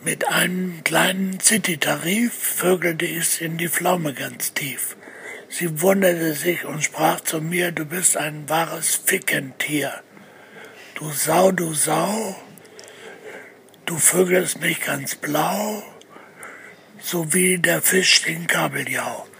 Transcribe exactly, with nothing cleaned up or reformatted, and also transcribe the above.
Mit einem kleinen City-Tarif vögelte ich's in die Pflaume ganz tief. Sie wunderte sich und sprach zu mir: Du bist ein wahres Fickentier. Du Sau, du Sau, du vögelst mich ganz blau, so wie der Fisch den Kabeljau.